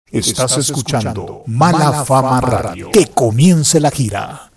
Estás escuchando Mala Fama Radio. Que comience la gira.